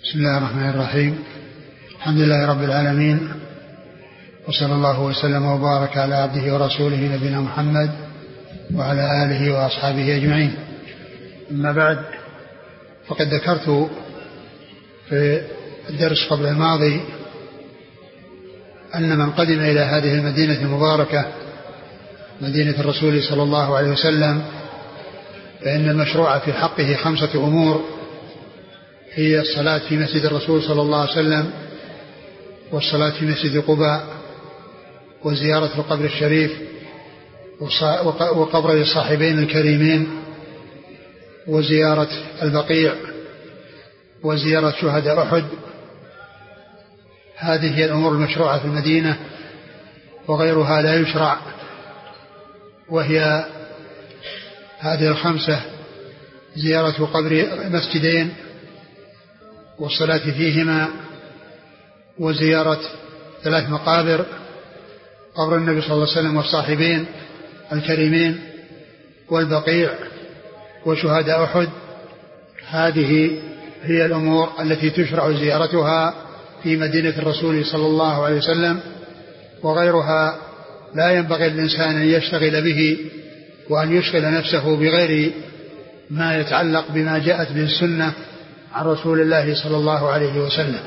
بسم الله الرحمن الرحيم. الحمد لله رب العالمين، وصلى الله وسلم وبارك على عبده ورسوله نبينا محمد وعلى آله وأصحابه أجمعين. أما بعد، فقد ذكرت في الدرس قبل الماضي أن من قدم إلى هذه المدينة المباركة مدينة الرسول صلى الله عليه وسلم فإن المشروع في حقه 5 أمور، هي الصلاة في مسجد الرسول صلى الله عليه وسلم، والصلاة في مسجد قباء، وزيارة القبر الشريف، وقبر الصاحبين الكريمين، وزيارة البقيع، وزيارة شهداء أحد. هذه هي الأمور المشروعة في المدينة، وغيرها لا يشرع، وهي هذه 5: زيارة قبر مسجدين والصلاة فيهما، وزيارة 3 مقابر: قبر النبي صلى الله عليه وسلم والصاحبين الكريمين، والبقيع، وشهداء أحد. هذه هي الأمور التي تشرع زيارتها في مدينة الرسول صلى الله عليه وسلم، وغيرها لا ينبغي للإنسان أن يشتغل به وأن يشغل نفسه بغير ما يتعلق بما جاءت به السنة عن رسول الله صلى الله عليه وسلم.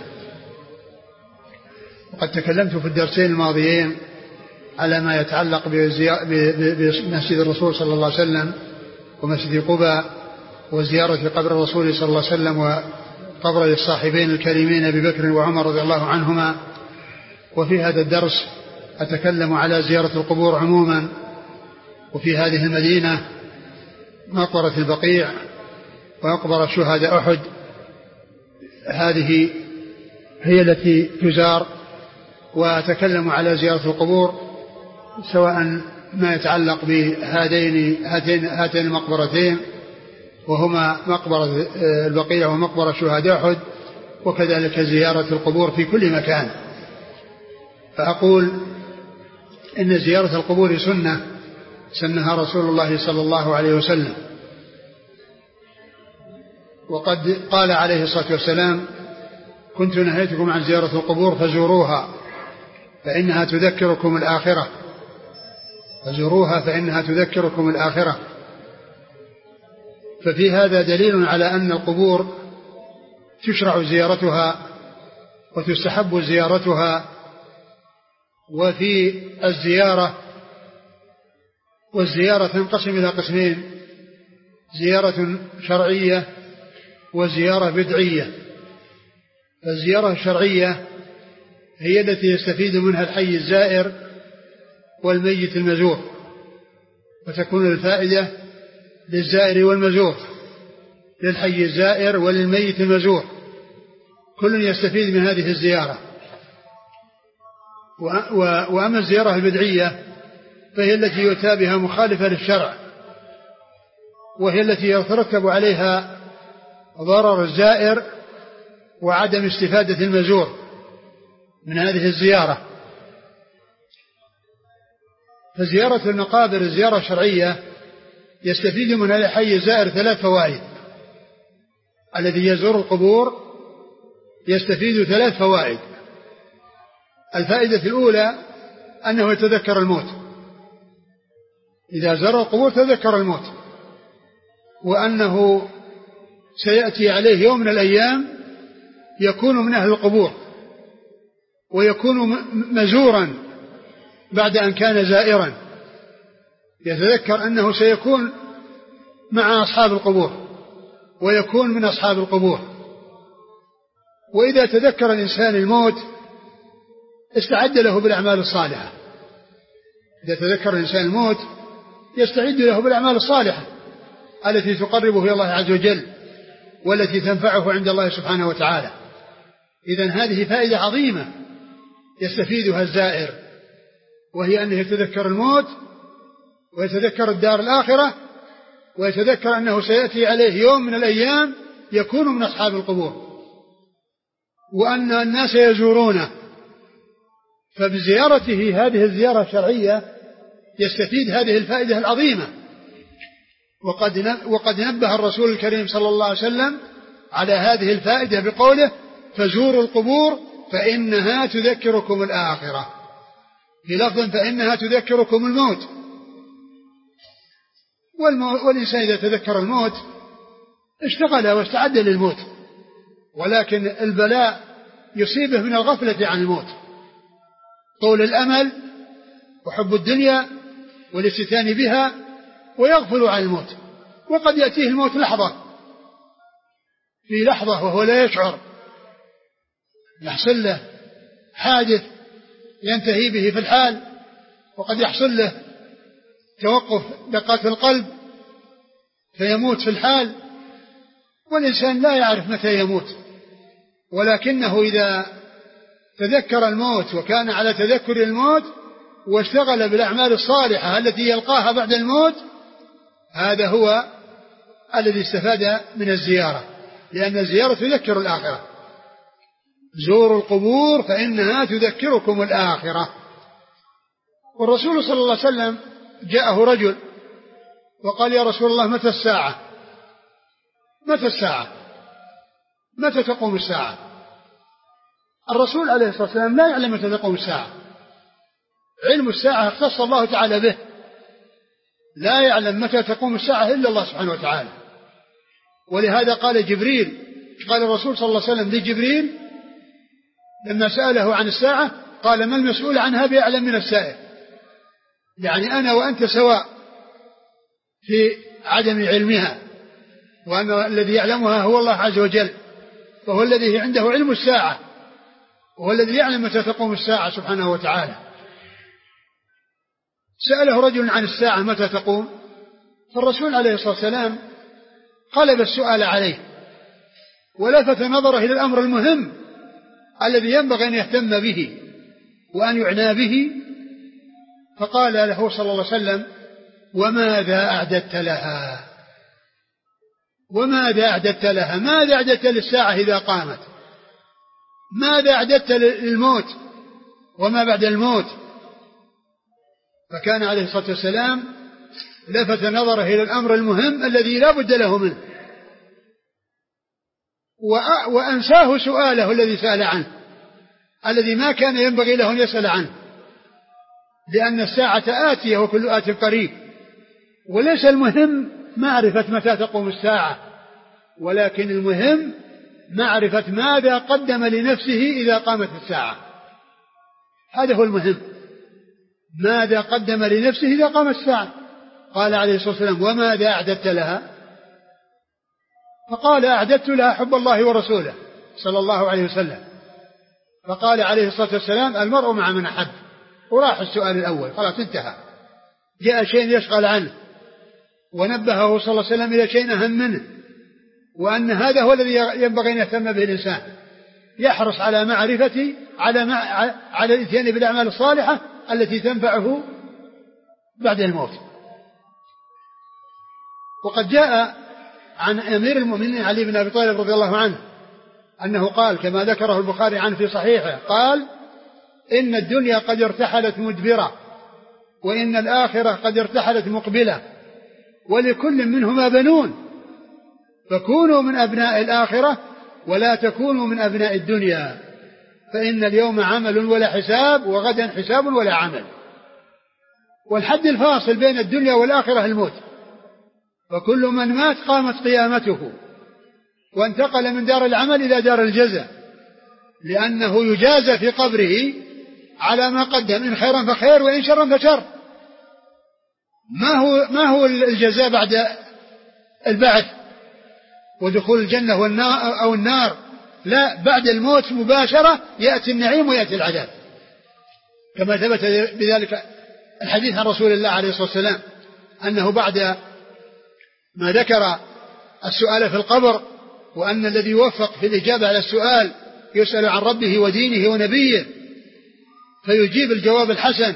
وقد تكلمت في الدرسين الماضيين على ما يتعلق بمسجد الرسول صلى الله عليه وسلم ومسجد قباء وزيارة قبر الرسول صلى الله عليه وسلم وقبر الصاحبين الكريمين أبي بكر وعمر رضي الله عنهما. وفي هذا الدرس أتكلم على زيارة القبور عموما، وفي هذه المدينة مقبرة البقيع ومقبرة شهداء أحد. هذه هي التي تزار، وأتكلم على زيارة القبور سواء ما يتعلق بهاتين المقبرتين، وهما مقبرة البقيع ومقبرة شهداء أحد، وكذلك زيارة القبور في كل مكان. فأقول إن زيارة القبور سنة سنها رسول الله صلى الله عليه وسلم، وقد قال عليه الصلاة والسلام: كنت نهيتكم عن زيارة القبور فزوروها فإنها تذكركم الآخرة، فزوروها فإنها تذكركم الآخرة. ففي هذا دليل على أن القبور تشرع زيارتها وتستحب زيارتها. وفي والزيارة تنقسم إلى قسمين: زيارة شرعية وزيارة بدعية. فالزيارة الشرعية هي التي يستفيد منها الحي الزائر والميت المزور، وتكون الفائدة للزائر والمزور، للحي الزائر وللميت المزور، كل يستفيد من هذه الزيارة. وأما الزيارة البدعية فهي التي يؤتى بها مخالفة للشرع، وهي التي يترتب عليها ضرر الزائر وعدم استفادة المزور من هذه الزيارة. فزيارة المقابر الزيارة الشرعية يستفيد من الحي الزائر 3 فوائد. الذي يزور القبور يستفيد 3 فوائد. الفائدة الأولى أنه يتذكر الموت، إذا زار القبور تذكر الموت، وأنه سيأتي عليه يوم من الأيام يكون من أهل القبور ويكون مزورا بعد أن كان زائرا، يتذكر أنه سيكون مع أصحاب القبور ويكون من أصحاب القبور. وإذا تذكر الإنسان الموت استعد له بالأعمال الصالحة. إذا تذكر الإنسان الموت يستعد له بالأعمال الصالحة التي تقربه إلى الله عز وجل والتي تنفعه عند الله سبحانه وتعالى. إذن هذه فائدة عظيمة يستفيدها الزائر، وهي أنه يتذكر الموت ويتذكر الدار الآخرة، ويتذكر أنه سيأتي عليه يوم من الأيام يكون من أصحاب القبور، وأن الناس يزورونه. فبزيارته هذه الزيارة الشرعية يستفيد هذه الفائدة العظيمة. وقد نبه الرسول الكريم صلى الله عليه وسلم على هذه الفائدة بقوله: فزوروا القبور فإنها تذكركم الآخرة، في لفظ فإنها تذكركم الموت. والإنسان إذا تذكر الموت اشتغل واستعد للموت، ولكن البلاء يصيبه من الغفلة عن الموت، طول الأمل وحب الدنيا والاستتان بها، ويغفل عن الموت. وقد يأتيه الموت في لحظة وهو لا يشعر، يحصل له حادث ينتهي به في الحال، وقد يحصل له توقف دقات القلب فيموت في الحال، والإنسان لا يعرف متى يموت. ولكنه إذا تذكر الموت وكان على تذكر الموت واشتغل بالأعمال الصالحة التي يلقاها بعد الموت، هذا هو الذي استفاد من الزيارة، لأن الزيارة تذكر الآخرة. زوروا القبور فإنها تذكركم الآخرة. والرسول صلى الله عليه وسلم جاءه رجل وقال: يا رسول الله، متى الساعة؟ متى الساعة؟ متى تقوم الساعة؟ الرسول عليه الصلاة والسلام لا يعلم متى تقوم الساعة، علم الساعة اختص الله تعالى به، لا يعلم متى تقوم الساعة إلا الله سبحانه وتعالى. ولهذا قال جبريل، قال الرسول صلى الله عليه وسلم لجبريل لما سأله عن الساعة قال: ما المسؤول عنها بأعلم من السائل، يعني أنا وأنت سواء في عدم علمها، وأن الذي يعلمها هو الله عز وجل، وهو الذي عنده علم الساعة، وهو الذي يعلم متى تقوم الساعة سبحانه وتعالى. سأله رجل عن الساعة متى تقوم، فالرسول عليه الصلاة والسلام قلب السؤال عليه ولفت نظره إلى الأمر المهم الذي ينبغي أن يهتم به وأن يعنى به، فقال له صلى الله عليه وسلم: وماذا أعددت لها؟ وماذا أعددت لها؟ ماذا أعددت للساعة إذا قامت؟ ماذا أعددت للموت وما بعد الموت؟ فكان عليه الصلاة والسلام لفت نظره إلى الأمر المهم الذي لا بد له منه، وأنساه سؤاله الذي سأل عنه، الذي ما كان ينبغي له أن يسأل عنه، لأن الساعة آتية وكل آت قريب، وليس المهم معرفة متى تقوم الساعة، ولكن المهم معرفة ماذا قدم لنفسه إذا قامت الساعة. هذا هو المهم، ماذا قدم لنفسه إذا قامت الساعة. قال عليه الصلاة والسلام: وماذا أعددت لها؟ فقال: أعددت لها حب الله ورسوله صلى الله عليه وسلم. فقال عليه الصلاة والسلام: المرء مع من أحب. وراح السؤال الأول، خلاص انتهى. جاء شيء يشغل عنه، ونبهه صلى الله عليه وسلم إلى شيء أهم منه، وأن هذا هو الذي ينبغي أن يهتم به الإنسان، يحرص على معرفة على الاتيان بالأعمال الصالحة التي تنفعه بعد الموت. وقد جاء عن أمير المؤمنين علي بن أبي طالب رضي الله عنه أنه قال كما ذكره البخاري عنه في صحيحه، قال: إن الدنيا قد ارتحلت مدبرة، وإن الآخرة قد ارتحلت مقبلة، ولكل منهما بنون، فكونوا من أبناء الآخرة ولا تكونوا من أبناء الدنيا، فإن اليوم عمل ولا حساب، وغدا حساب ولا عمل. والحد الفاصل بين الدنيا والآخرة الموت، فكل من مات قامت قيامته، وانتقل من دار العمل إلى دار الجزاء، لأنه يجازى في قبره على ما قدم، إن خيرا فخير وإن شرا فشر. ما هو الجزاء بعد البعث ودخول الجنة والنار أو النار؟ لا، بعد الموت مباشرة يأتي النعيم ويأتي العذاب، كما ثبت بذلك الحديث عن رسول الله عليه الصلاة والسلام أنه بعد ما ذكر السؤال في القبر، وأن الذي يوفق في الإجابة على السؤال يسأل عن ربه ودينه ونبيه فيجيب الجواب الحسن،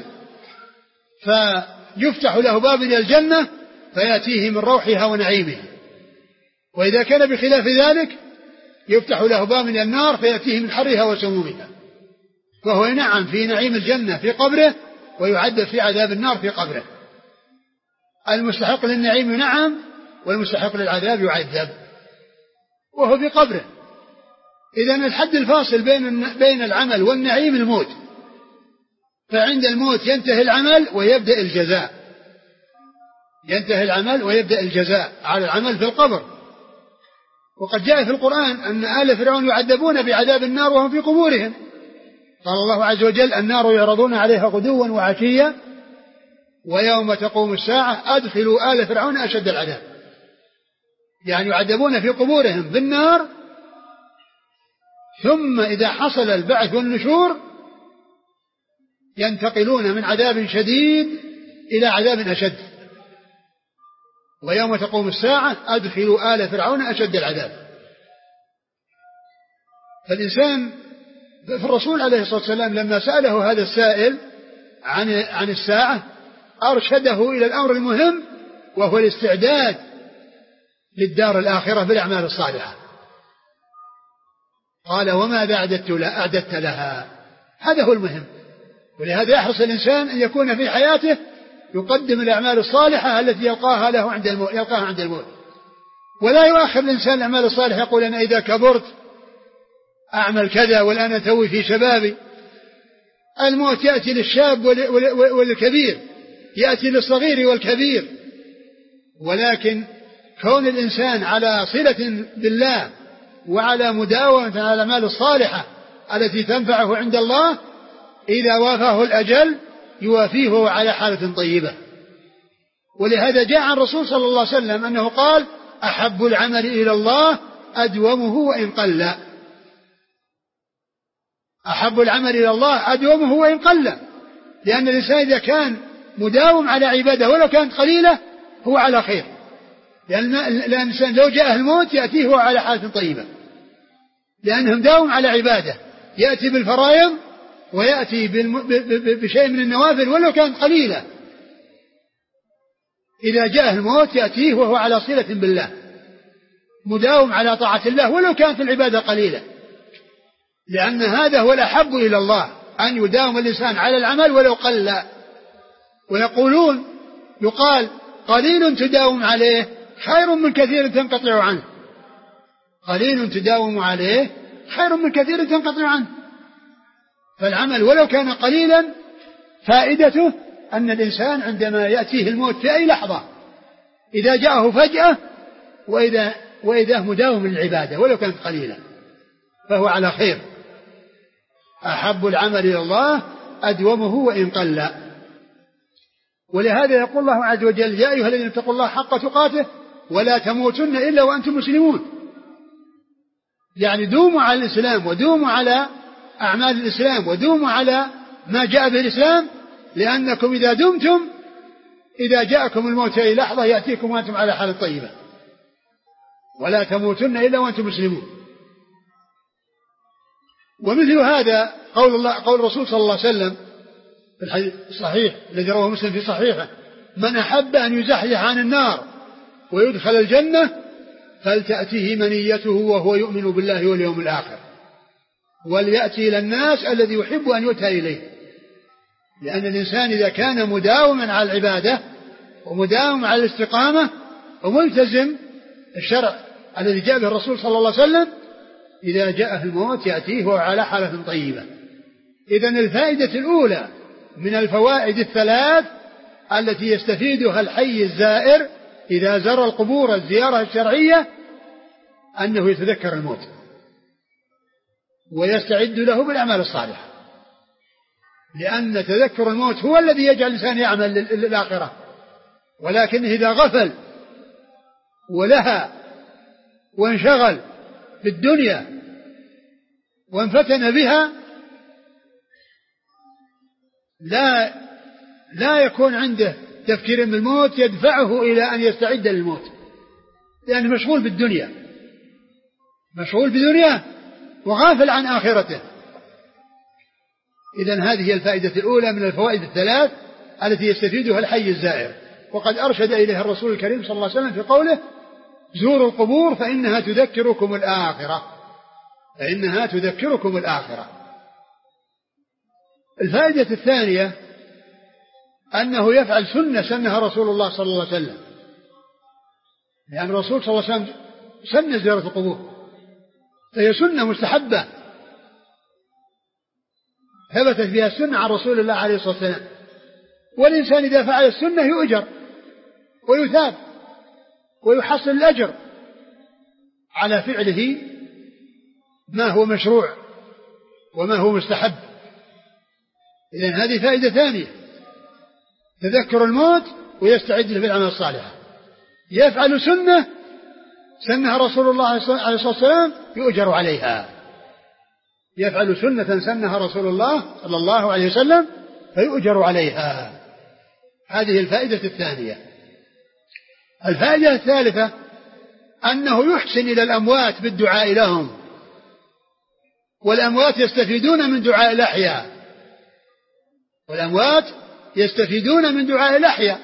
فيفتح له باب إلى الجنة فيأتيه من روحها ونعيمها، وإذا كان بخلاف ذلك يفتح له باب إلى النار فيأتيه من حرها وسمومها، فهو ينعم في نعيم الجنة في قبره ويعذب في عذاب النار في قبره. المستحق للنعيم ينعم، والمستحق للعذاب يعذب وهو في قبره. إذن الحد الفاصل بين العمل والنعيم الموت، فعند الموت ينتهي العمل ويبدأ الجزاء، ينتهي العمل ويبدأ الجزاء على العمل في القبر. وقد جاء في القرآن أن آل فرعون يعذبون بعذاب النار وهم في قبورهم. قال الله عز وجل: النار يعرضون عليها غدوا وعشيا ويوم تقوم الساعة أدخلوا آل فرعون أشد العذاب. يعني يعذبون في قبورهم بالنار، ثم إذا حصل البعث والنشور ينتقلون من عذاب شديد إلى عذاب أشد. ويوم تقوم الساعة أدخلوا آل فرعون أشد العذاب. فالإنسان فالرسول عليه الصلاة والسلام لما سأله هذا السائل عن الساعة أرشده إلى الأمر المهم، وهو الاستعداد للدار الآخرة بالأعمال الصالحة. قال: وماذا أعددت لها؟ هذا هو المهم. ولهذا يحرص الإنسان أن يكون في حياته يقدم الأعمال الصالحة التي يلقاها عند الموت، ولا يؤخر الإنسان الأعمال الصالحة يقول: أنا إذا كبرت أعمل كذا والآن أتوي في شبابي. الموت يأتي للشاب والكبير، يأتي للصغير والكبير. ولكن كون الإنسان على صلة بالله وعلى مداومة على الأعمال الصالحة التي تنفعه عند الله، إذا وافاه الأجل يوافيه على حالة طيبة. ولهذا جاء عن الرسول صلى الله عليه وسلم أنه قال: أحب العمل إلى الله أدومه وإن قل. أحب العمل إلى الله أدومه وإن قل، لأن الإنسان إذا كان مداوم على عبادة ولو كانت قليلة هو على خير، لأن الإنسان لو جاءه الموت يأتيه على حالة طيبة، لأنه مداوم على عبادة، يأتي بالفرائض ويأتي بشيء من النوافل ولو كانت قليلة. إذا جاءه الموت يأتيه وهو على صلة بالله، مداوم على طاعة الله ولو كانت العبادة قليلة، لأن هذا هو الأحب إلى الله، أن يداوم الإنسان على العمل ولو قل. يقال: قليل تداوم عليه خير من كثير تنقطع عنه. قليل تداوم عليه خير من كثير تنقطع عنه. فالعمل ولو كان قليلا فائدته أن الإنسان عندما يأتيه الموت في أي لحظة، إذا جاءه فجأة وإذا مداوم للعبادة ولو كانت قليلة فهو على خير. أحب العمل إلى الله أدومه وإن قل. ولهذا يقول الله عز وجل: يا أيها الذين اتقوا الله حق تقاته ولا تموتن إلا وأنتم مسلمون. يعني دوموا على الإسلام، ودوموا على أعمال الإسلام، ودوموا على ما جاء به الإسلام، لأنكم إذا دمتم، إذا جاءكم الموت في أي لحظة يأتيكم وأنتم على حال طيبة. ولا تموتن إلا وأنتم مسلمون. ومثل هذا قول الرسول صلى الله عليه وسلم في الحديث الصحيح الذي رواه مسلم في صحيحه: من أحب أن يزحزح عن النار ويدخل الجنة فلتأتيه منيته وهو يؤمن بالله واليوم الآخر، وليأتي إلى الناس الذي يحب أن يؤتى إليه. لأن الإنسان إذا كان مداوما على العبادة ومداوما على الاستقامة وملتزم الشرع الذي جاء به الرسول صلى الله عليه وسلم، إذا جاءه الموت يأتيه وعلى حالة طيبة. إذن الفائدة الأولى من الفوائد الثلاث التي يستفيدها الحي الزائر إذا زار القبور الزيارة الشرعية أنه يتذكر الموت ويستعد له بالأعمال الصالحة، لأن تذكر الموت هو الذي يجعل الإنسان يعمل للآخرة. ولكن إذا غفل ولها وانشغل بالدنيا وانفتن بها لا يكون عنده تفكير بالموت يدفعه إلى أن يستعد للموت، لأنه مشغول بالدنيا، مشغول بدنياه وغافل عن آخرته. إذن هذه هي الفائدة الأولى من الفوائد الثلاث التي يستفيدها الحي الزائر، وقد أرشد إليها الرسول الكريم صلى الله عليه وسلم في قوله: زوروا القبور فإنها تذكركم الآخرة، فإنها تذكركم الآخرة. الفائدة الثانية أنه يفعل سنها رسول الله صلى الله عليه وسلم، لأن الرسول صلى الله عليه وسلم سن زيارة القبور، فهي سنة مستحبة ثبتت بها السنة عن رسول الله عليه الصلاة والسلام، والإنسان إذا فعل السنة يؤجر ويثاب ويحصل الأجر على فعله ما هو مشروع وما هو مستحب. إذن هذه فائدة ثانية، تذكر الموت ويستعد له بالأعمال الصالحة. يفعل سنة سنها رسول الله عليه الصلاة والسلام يؤجر عليها، يفعل سنة سنها رسول الله صلى الله عليه وسلم فيؤجر عليها. هذه الفائدة الثانية. الفائدة الثالثة أنه يحسن إلى الأموات بالدعاء لهم، والأموات يستفيدون من دعاء الأحياء، والأموات يستفيدون من دعاء الأحياء.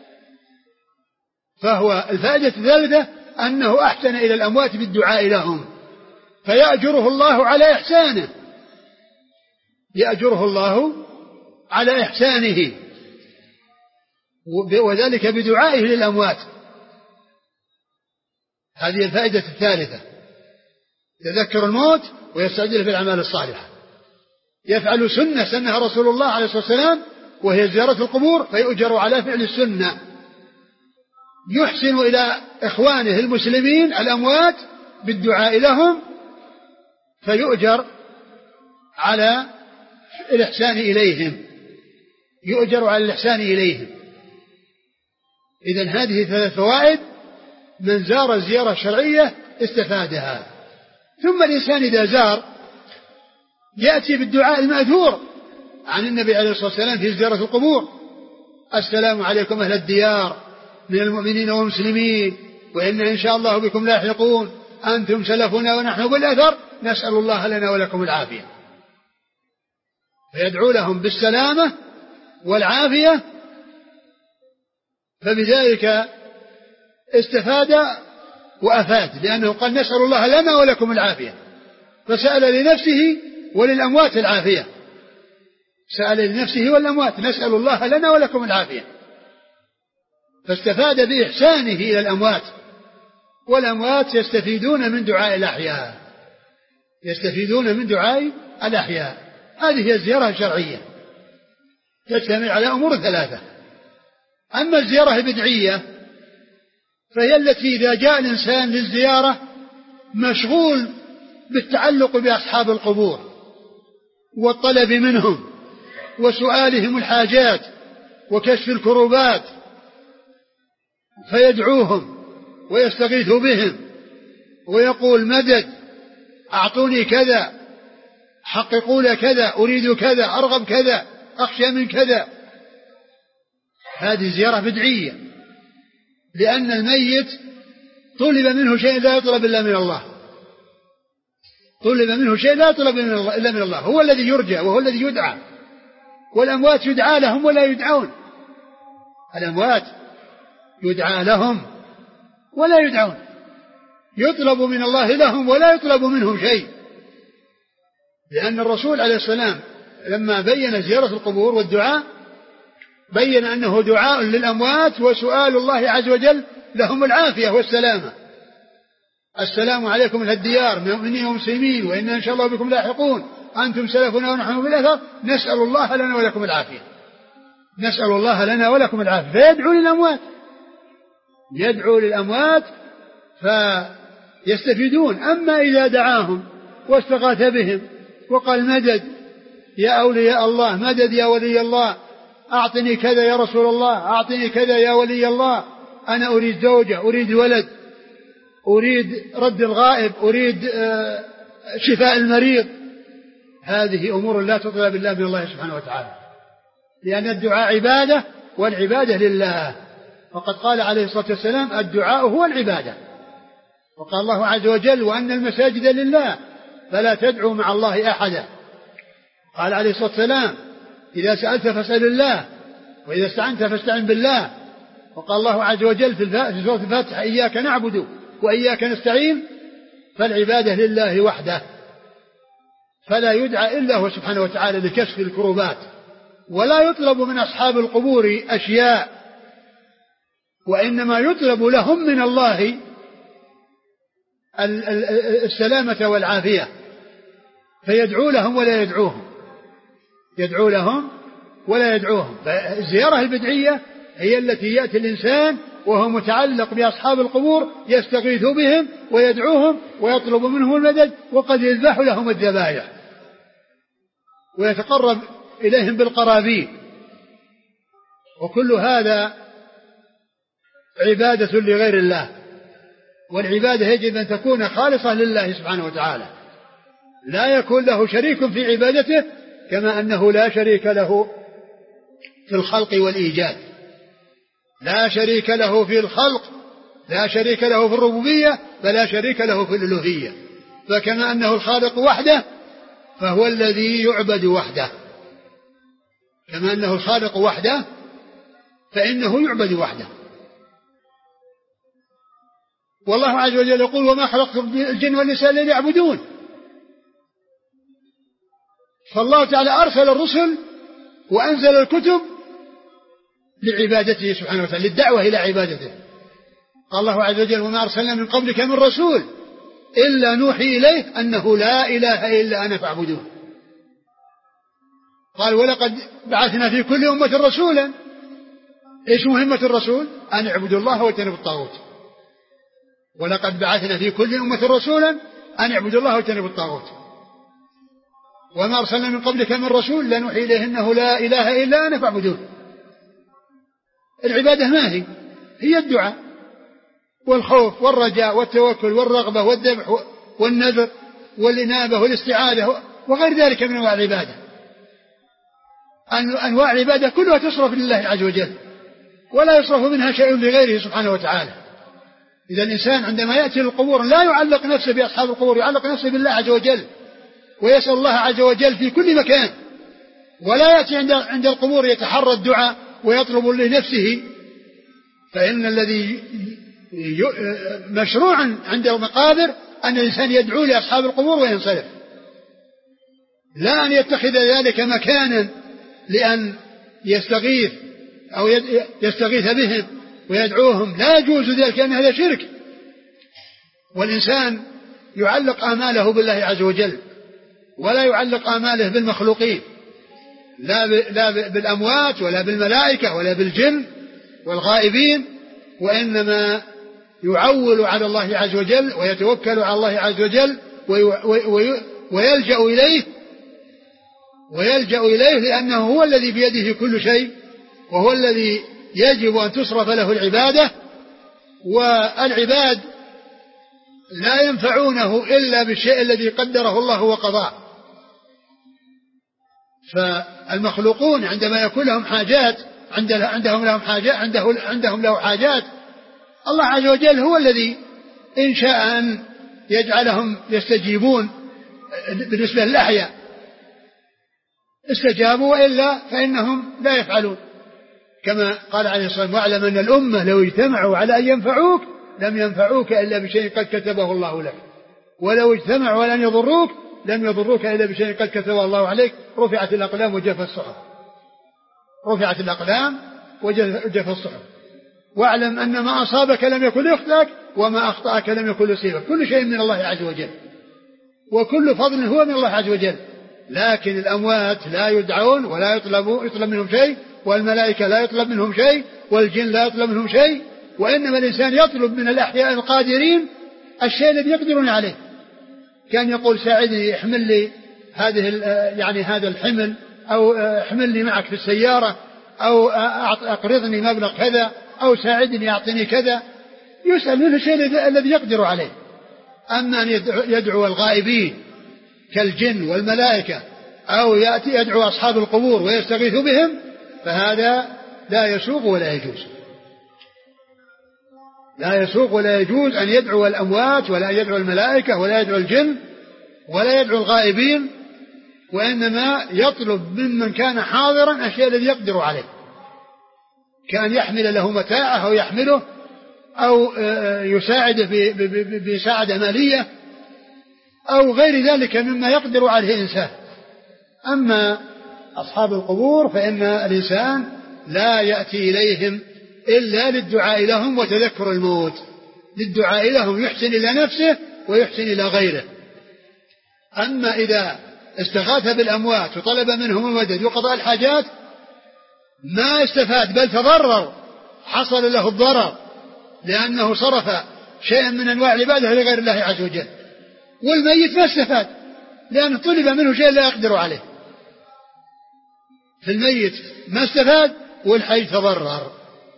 فهو الفائدة الثالثة أنه أحسن إلى الأموات بالدعاء لهم فيأجره الله على إحسانه، يأجره الله على إحسانه، وذلك بدعائه للأموات. هذه الفائدة الثالثة، يتذكر الموت ويستعجل في الأعمال الصالحة. يفعل سنة سنها رسول الله عليه الصلاة والسلام وهي زيارة القبور فيؤجر على فعل السنة. يحسن إلى إخوانه المسلمين الأموات بالدعاء لهم فيؤجر على الإحسان إليهم، يؤجر على الإحسان إليهم. إذن هذه ثلاث فوائد من زار الزيارة الشرعية استفادها. ثم الإنسان إذا زار يأتي بالدعاء المأثور عن النبي عليه الصلاة والسلام في زيارة القبور: السلام عليكم أهل الديار من المؤمنين والمسلمين وإنا إن شاء الله بكم لاحقون، أنتم سلفنا ونحن بالأثر، نسأل الله لنا ولكم العافية. فيدعو لهم بالسلامة والعافية، فبذلك استفاد وأفاد، لأنه قال نسأل الله لنا ولكم العافية، فسأل لنفسه وللأموات العافية، سأل لنفسه والأموات نسأل الله لنا ولكم العافية، فاستفاد بإحسانه إلى الأموات، والأموات يستفيدون من دعاء الأحياء، يستفيدون من دعاء الأحياء. هذه هي الزيارة الشرعية، تجتمع على أمور ثلاثة. أما الزيارة البدعية فهي التي إذا جاء الإنسان للزيارة مشغول بالتعلق بأصحاب القبور والطلب منهم وسؤالهم الحاجات وكشف الكروبات، فيدعوهم ويستغيث بهم ويقول مدد، أعطوني كذا، حققوا لي كذا، أريد كذا، أرغب كذا، أخشى من كذا. هذه زيارة بدعية، لأن الميت طلب منه شيء لا يطلب إلا من الله، طلب منه شيء لا يطلب إلا من الله، هو الذي يرجى وهو الذي يدعى، والأموات يدعى لهم ولا يدعون، الأموات يدعى لهم ولا يدعون، يطلب من الله لهم ولا يطلب منهم شيء. لأن الرسول عليه السلام لما بين زيارة القبور والدعاء بين أنه دعاء للأموات وسؤال الله عز وجل لهم العافية والسلامة. السلام عليكم أهل الديار من المؤمنين والمسلمين وإنا إن شاء الله بكم لاحقون، أنتم سلفنا ونحن بالأثر، نسأل الله لنا ولكم العافية، نسأل الله لنا ولكم العافية. فيدعو للأموات، يدعو للأموات فيستفيدون. أما إذا دعاهم واستغاث بهم وقال مدد يا أولياء الله، مدد يا ولي الله، أعطني كذا يا رسول الله، أعطني كذا يا ولي الله، أنا أريد زوجة، أريد ولد، أريد رد الغائب، أريد شفاء المريض، هذه أمور لا تطلب إلا من الله سبحانه وتعالى، لأن الدعاء عبادة والعبادة لله. وقد قال عليه الصلاة والسلام الدعاء هو العبادة، وقال الله عز وجل وأن المساجد لله فلا تدعوا مع الله أحدا. قال عليه الصلاة والسلام إذا سألت فاسأل الله وإذا استعنت فاستعن بالله. وقال الله عز وجل في سورة الفاتحة إياك نعبد وإياك نستعين، فالعبادة لله وحده، فلا يدعى إلا هو سبحانه وتعالى لكشف الكروبات، ولا يطلب من أصحاب القبور أشياء، وإنما يطلب لهم من الله السلامة والعافية، فيدعو لهم ولا يدعوهم، يدعو لهم ولا يدعوهم. فالزيارة البدعية هي التي يأتي الإنسان وهو متعلق بأصحاب القبور يستغيث بهم ويدعوهم ويطلب منهم المدد، وقد يذبح لهم الذبائح ويتقرب إليهم بالقرابين، وكل هذا عبادة لغير الله. والعبادة يجب أن تكون خالصة لله سبحانه وتعالى، لا يكون له شريك في عبادته، كما أنه لا شريك له في الخلق والإيجاد، لا شريك له في الخلق، لا شريك له في الربوبية، فلا شريك له في الألوهية. فكما أنه الخالق وحده فهو الذي يعبد وحده، كما أنه الخالق وحده فإنه يعبد وحده. والله عز وجل يقول: وما خلقت الجن والإنس إلا ليعبدون. فالله تعالى أرسل الرسل وأنزل الكتب لعبادته سبحانه وتعالى، للدعوة إلى عبادته. قال الله عز وجل: وما أرسلنا من قبلك من رسول إلا نوحي إليه أنه لا إله إلا أنا فاعبدون. قال: ولقد بعثنا في كل أمة رسولا. إيش مهمة الرسول؟ أن اعبدوا الله واجتنبوا الطاغوت. ولقد بعثنا في كل أمة رسولا أن اعبدوا الله واجتنبوا الطاغوت. وما أرسلنا من قبلك من رسول لا نوحي إليه أنه لا إله إلا أنا فاعبدون. العبادة ما هي الدعاء والخوف والرجاء والتوكل والرغبة والذبح والنذر والإنابة والاستعاذة وغير ذلك من أنواع العبادة. أنواع العبادة كلها تصرف لله عز وجل، ولا يصرف منها شيء لغيره سبحانه وتعالى. إذا الإنسان عندما يأتي للقبور لا يعلق نفسه بأصحاب القبور، يعلق نفسه بالله عز وجل، ويسأل الله عز وجل في كل مكان، ولا يأتي عند القبور يتحرى الدعاء ويطلب لنفسه. فإن الذي مشروعا عند المقابر أن الإنسان يدعو لأصحاب القبور وينصرف، لا أن يتخذ ذلك مكانا لأن يستغيث أو يستغيث بهم ويدعوهم، لا يجوز ذلك، لأن هذا شرك. والإنسان يعلق آماله بالله عز وجل، ولا يعلق آماله بالمخلوقين، لا بالأموات ولا بالملائكة ولا بالجن والغائبين، وإنما يعول على الله عز وجل ويتوكل على الله عز وجل ويلجأ إليه لأنه هو الذي بيده كل شيء، وهو الذي يجب أن تصرف له العبادة. والعباد لا ينفعونه إلا بالشيء الذي قدره الله وقضاه. فالمخلوقون عندما يكون لهم حاجات عندهم له حاجات، الله عز وجل هو الذي إن شاء أن يجعلهم يستجيبون. بالنسبة للأحياء استجابوا، وإلا فإنهم لا يفعلون، كما قال عليه الصلاة والسلام: واعلم أن الأمة لو اجتمعوا على أن ينفعوك لم ينفعوك إلا بشيء قد كتبه الله لك، ولو اجتمعوا على أن يضروك لم يضروك إلا بشيء قد كتبه الله عليك. رفعت الأقلام وجفت الصحف، رفعت الأقلام وجفت الصحف. واعلم أن ما أصابك لم يكن يخطئك، وما أخطأك لم يكن يصيبك. كل شيء من الله عز وجل، وكل فضل هو من الله عز وجل. لكن الأموات لا يدعون ولا يطلب منهم شيء، والملائكة لا يطلب منهم شيء، والجن لا يطلب منهم شيء، وإنما الإنسان يطلب من الأحياء القادرين الشيء الذي يقدرون عليه. كان يقول: ساعدني، احمل لي هذا الحمل، أو احملني معك في السيارة، أو أقرضني مبلغ كذا، أو ساعدني أعطني كذا. يسأل منه الشيء الذي يقدر عليه. أما أن يدعو الغائبين كالجن والملائكة، أو يدعو أصحاب القبور ويستغيث بهم، فهذا لا يسوق ولا يجوز. لا يسوق ولا يجوز أن يدعو الأموات، ولا يدعو الملائكة، ولا يدعو الجن، ولا يدعو الغائبين، وإنما يطلب ممن كان حاضرا الشيء الذي يقدر عليه، كان يحمل له متاعه أو يحمله، أو يساعده بساعدة مالية، أو غير ذلك مما يقدر عليه الإنسان. أما أصحاب القبور فإن الإنسان لا يأتي إليهم إلا للدعاء لهم وتذكر الموت، للدعاء لهم، يحسن إلى نفسه ويحسن إلى غيره. أما إذا استغاث بالأموات وطلب منهم المدد وقضاء الحاجات ما استفاد بل تضرر، حصل له الضرر لأنه صرف شيئا من أنواع العبادة لغير الله عز وجل. والميت ما استفاد لأنه طلب منه شيء لا يقدر عليه. في الميت ما استفاد والحي تضرر.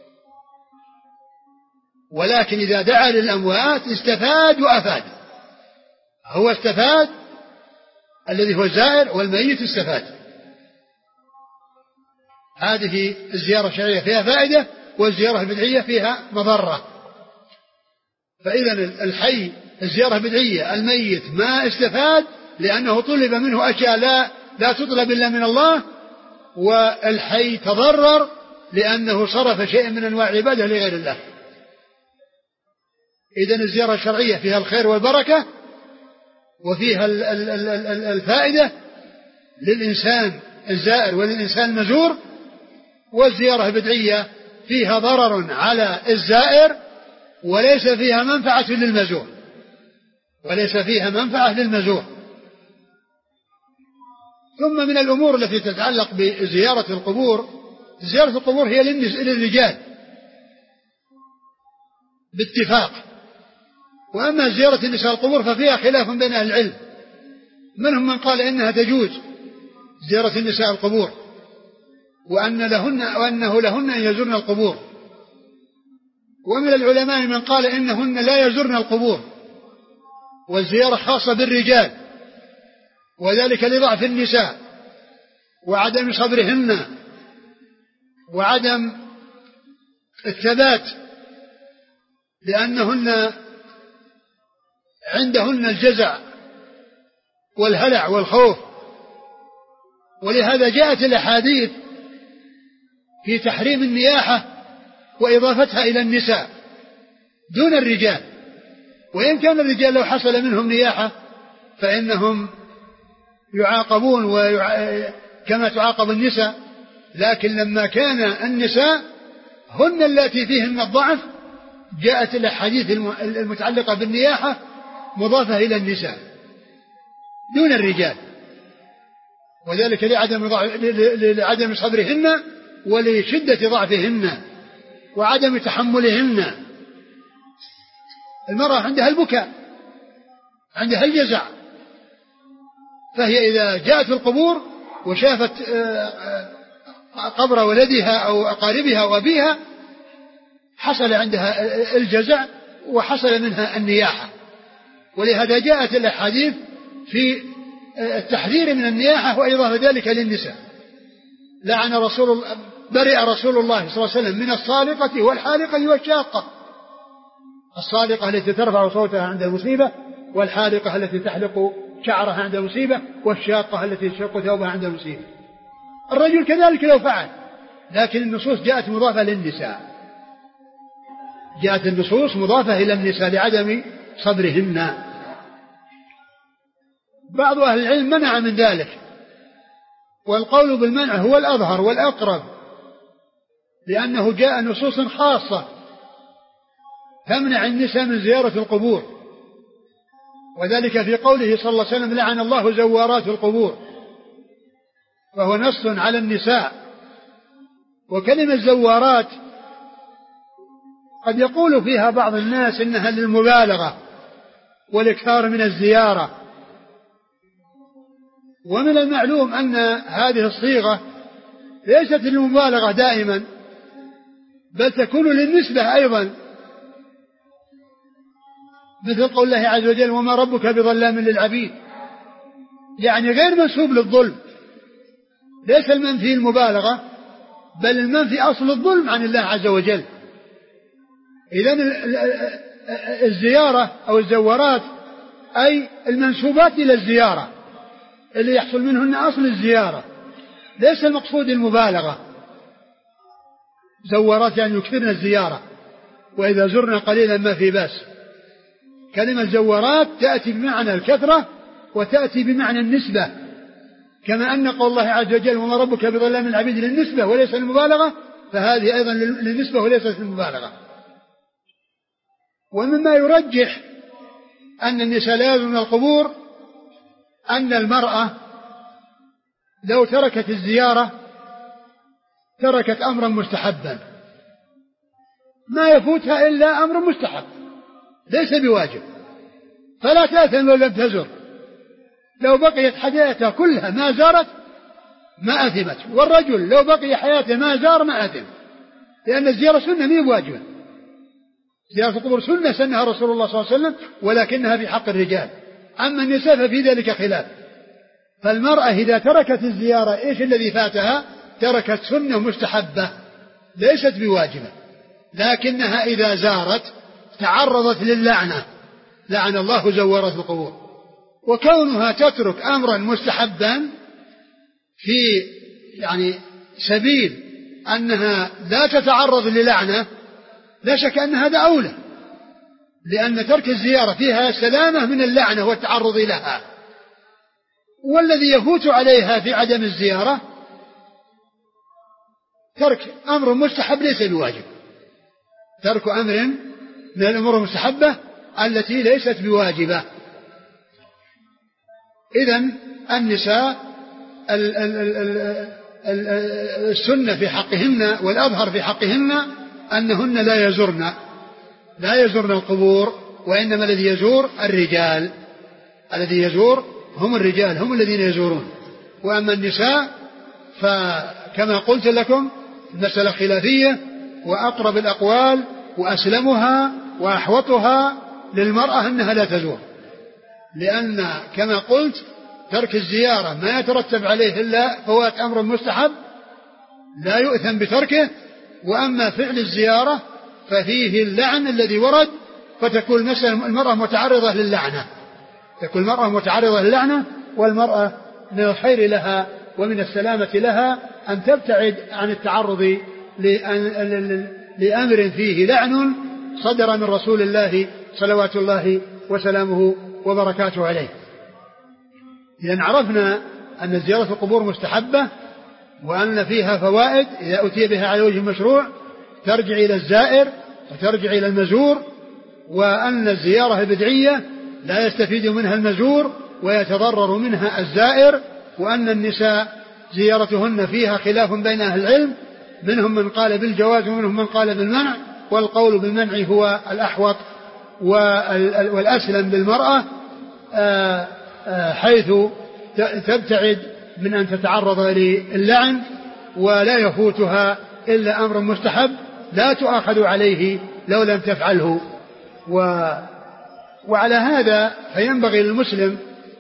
ولكن إذا دعا للأموات استفاد وأفاد. هو استفاد الذي هو الزائر والميت استفاد. هذه الزيارة الشرعية فيها فائدة والزيارة البدعية فيها مضرة. فإذا الحي الزيارة البدعية الميت ما استفاد لأنه طلب منه أشياء لا تطلب إلا من الله، والحي تضرر لأنه صرف شيئا من أنواع العبادة لغير الله. إذن الزيارة الشرعية فيها الخير والبركة وفيها الفائدة للإنسان الزائر وللإنسان المزور، والزيارة البدعية فيها ضرر على الزائر وليس فيها منفعة للمزور، وليس فيها منفعة للمزور. ثم من الأمور التي تتعلق بزيارة القبور، زيارة القبور هي للرجال باتفاق، وأما زيارة النساء القبور ففيها خلاف بين أهل العلم، منهم من قال إنها تجوز زيارة النساء القبور وأنه لهن أن يزورن القبور، ومن العلماء من قال إنهن لا يزورن القبور والزيارة خاصة بالرجال، وذلك لضعف النساء وعدم صبرهن وعدم الثبات، لأنهن عندهن الجزع والهلع والخوف. ولهذا جاءت الأحاديث في تحريم النياحة وإضافتها إلى النساء دون الرجال. وإن كان الرجال لو حصل منهم نياحة فإنهم يعاقبون كما تعاقب النساء، لكن لما كان النساء هن التي فيهن الضعف جاءت الأحاديث المتعلقة بالنياحة مضافة إلى النساء دون الرجال، وذلك لعدم صبرهن ولشدة ضعفهن وعدم تحملهن. المرأة عندها البكاء، عندها الجزع، فهي إذا جاءت القبور وشافت قبر ولدها أو أقاربها أو أبيها حصل عندها الجزع وحصل منها النياحة. ولهذا جاءت الأحاديث في التحذير من النياحة وإضافة ذلك للنساء. برئ رسول الله صلى الله عليه وسلم من الصالقة والحالقة والشاقة. الصالقة التي ترفع صوتها عند المصيبة، والحالقة التي تحلق شعرها عند المصيبة، والشاقة التي تشق ثوبها عند المصيبة. الرجل كذلك لو فعل، لكن النصوص جاءت مضافة للنساء، جاءت النصوص مضافة إلى النساء لعدم صبرهن. بعض أهل العلم منع من ذلك، والقول بالمنع هو الأظهر والأقرب، لأنه جاء نصوص خاصة تمنع النساء من زيارة القبور، وذلك في قوله صلى الله عليه وسلم لعن الله زوارات القبور، فهو نص على النساء. وكلمة زوارات قد يقول فيها بعض الناس إنها للمبالغة والإكثار من الزيارة، ومن المعلوم أن هذه الصيغة ليست للمبالغة دائما، بل تكون للنسبة أيضا، مثل قول الله عز وجل وما ربك بظلام للعبيد، يعني غير منسوب للظلم، ليس المنفي المبالغة بل المنفي أصل الظلم عن الله عز وجل. إذن الزيارة أو الزوارات أي المنسوبات إلى الزيارة اللي يحصل منهن أصل الزيارة، ليس المقصود المبالغة. زوارات يعني يكثرن الزيارة، وإذا زرنا قليلا ما في بأس. كلمة زوارات تأتي بمعنى الكثرة وتأتي بمعنى النسبة، كما أن قول الله عز وجل وما ربك بظلام للعبيد للنسبة وليس المبالغة، فهذه أيضا للنسبة وليست المبالغة. ومما يرجح أن النساء لا يزورن القبور أن المرأة لو تركت الزيارة تركت أمرا مستحبا ما يفوتها إلا أمر مستحب ليس بواجب، فلا تأثم لو لم تزر. لو بقيت حياتها كلها ما زارت ما أثمت، والرجل لو بقي حياته ما زار ما أثم، لأن الزيارة سنة مي بواجبة. زيارة القبور سنة سنها رسول الله صلى الله عليه وسلم، ولكنها في حق الرجال. أما النساء ففي ذلك خلاف. فالمرأة إذا تركت الزيارة إيش الذي فاتها؟ تركت سنة مستحبة ليست بواجبة، لكنها إذا زارت تعرضت للعنة، لعن الله زوارة القبور. وكونها تترك أمرا مستحبا في يعني سبيل أنها لا تتعرض للعنة لا شك أن هذا أولى، لأن ترك الزيارة فيها سلامة من اللعنة والتعرض لها. والذي يفوت عليها في عدم الزيارة ترك أمر مستحب ليس بواجب، ترك أمر من الأمور المستحبة التي ليست بواجبة. إذن النساء السنة في حقهن والأظهر في حقهن أنهن لا يزورن القبور، وإنما الذي يزور الرجال، الذي يزور هم الرجال، هم الذين يزورون. وأما النساء فكما قلت لكم مسألة خلافية، وأقرب الأقوال وأسلمها وأحوطها للمرأة أنها لا تزور، لأن كما قلت ترك الزيارة ما يترتب عليه إلا فوات أمر مستحب لا يؤثم بتركه، وأما فعل الزيارة ففيه اللعن الذي ورد، فتكون مثلا المرأة متعرضة للعنة، تكون المرأة متعرضة للعنة. والمرأة من الخير لها ومن السلامة لها أن تبتعد عن التعرض لأمر فيه لعن صدر من رسول الله صلوات الله وسلامه وبركاته عليه. إذن عرفنا أن زيارة القبور مستحبة، وأن فيها فوائد إذا أتي بها على وجه مشروع ترجع إلى الزائر وترجع إلى المزور، وأن الزيارة البدعية لا يستفيد منها المزور ويتضرر منها الزائر، وأن النساء زيارتهن فيها خلاف بين أهل العلم، منهم من قال بالجواز ومنهم من قال بالمنع، والقول بالمنع هو الأحوط والأسلم للمرأة، حيث تبتعد من أن تتعرض للعن، ولا يفوتها إلا أمر مستحب لا تؤاخذ عليه لو لم تفعله. وعلى هذا فينبغي للمسلم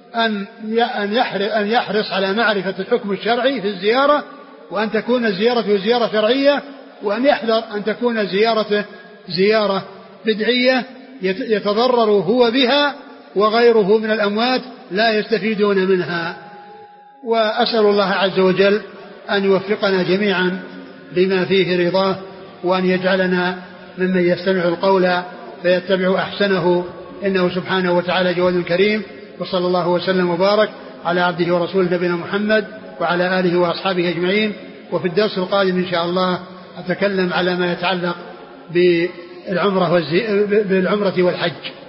أن يحرص على معرفة الحكم الشرعي في الزيارة، وأن تكون الزيارة زيارة شرعية، وأن يحذر أن تكون زيارته زيارة بدعية يتضرر هو بها وغيره من الأموات لا يستفيدون منها. وأسأل الله عز وجل أن يوفقنا جميعا لما فيه رضاه، وأن يجعلنا ممن يستمع القول فيتبع أحسنه، إنه سبحانه وتعالى جواد كريم. وصلى الله وسلم وبارك على عبده ورسوله نبينا محمد وعلى آله وأصحابه أجمعين. وفي الدرس القادم إن شاء الله أتكلم على ما يتعلق بالعمرة والحج.